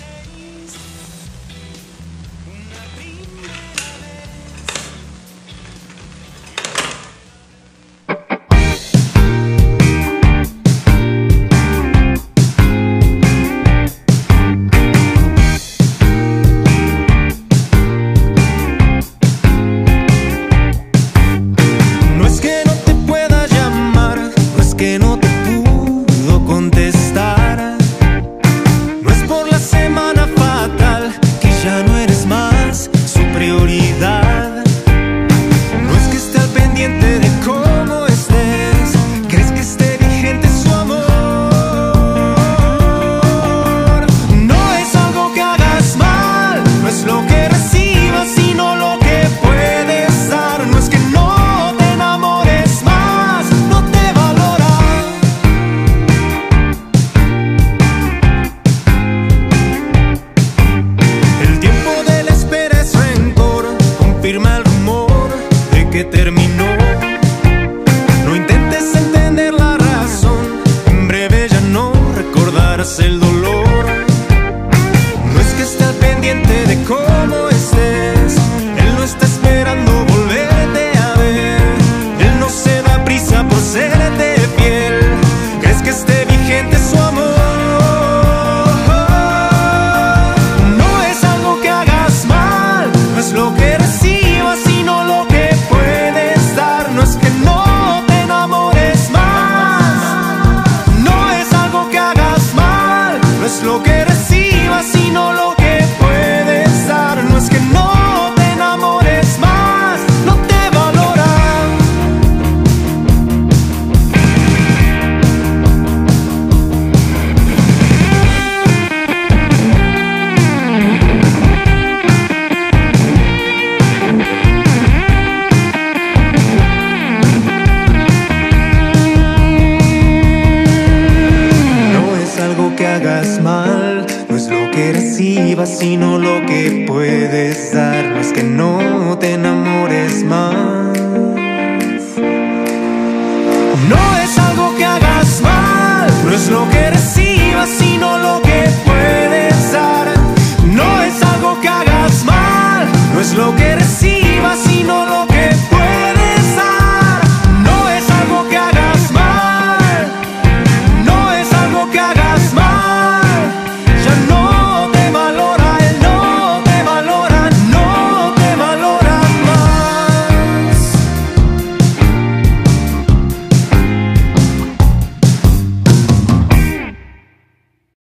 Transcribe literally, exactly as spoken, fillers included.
El dolor no es que esté al pendiente de cómo estés. Él no está esperando volverte a ver. Él no se da prisa por serte fiel. ¿Crees que esté vigente su amor? No es algo que hagas mal, no es lo que recibas, sino lo que puedes dar. No es que no te enamores más. No es algo que hagas mal, no es lo que recibas, sino lo que puedes dar. No es que no te enamores más, no te valoran. No es algo que hagas mal, no es lo que recibas, sino lo que puedes dar. No es que no te enamores más. No es algo que hagas mal, no es lo que